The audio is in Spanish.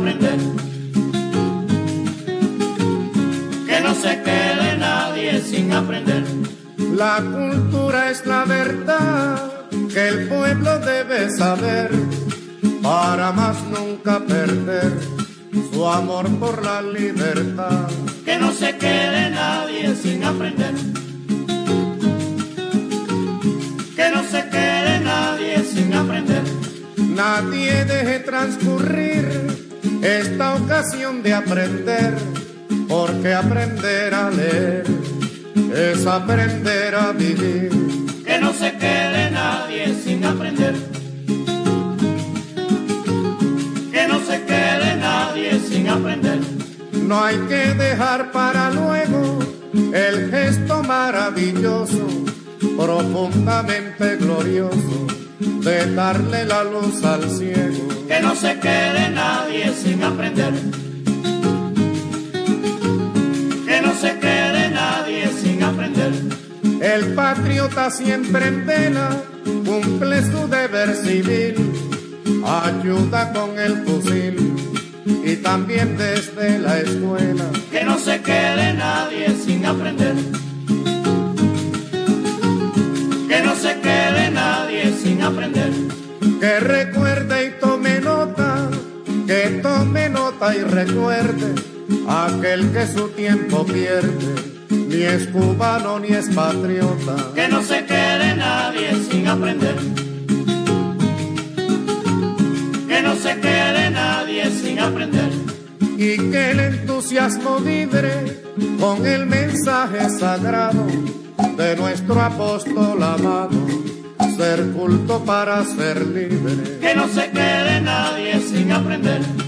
aprender. Que no se quede nadie sin aprender. La cultura es la verdad que el pueblo debe saber, para más nunca perder su amor por la libertad. Que no se quede nadie sin aprender. Que no se quede nadie sin aprender. Nadie deje transcurrir esta ocasión de aprender, porque aprender a leer es aprender a vivir. Que no se quede nadie sin aprender. Que no se quede nadie sin aprender. No hay que dejar para luego el gesto maravilloso, profundamente glorioso, de darle la luz al ciego. Que no se quede nadie sin aprender. Que no se quede nadie sin aprender. El patriota siempre en vela cumple su deber civil, ayuda con el fusil y también desde la escuela. Que no se quede nadie sin aprender. Que no se quede nadie sin aprender. Que recuerde y tome nota, que tome nota y recuerde, aquel que su tiempo pierde, ni es cubano ni es patriota. Que no se quede nadie sin aprender. Que no se quede nadie sin aprender. Y que el entusiasmo vibre con el mensaje sagrado de nuestro apóstol amado, ser culto para ser libre. Que no se quede nadie sin aprender.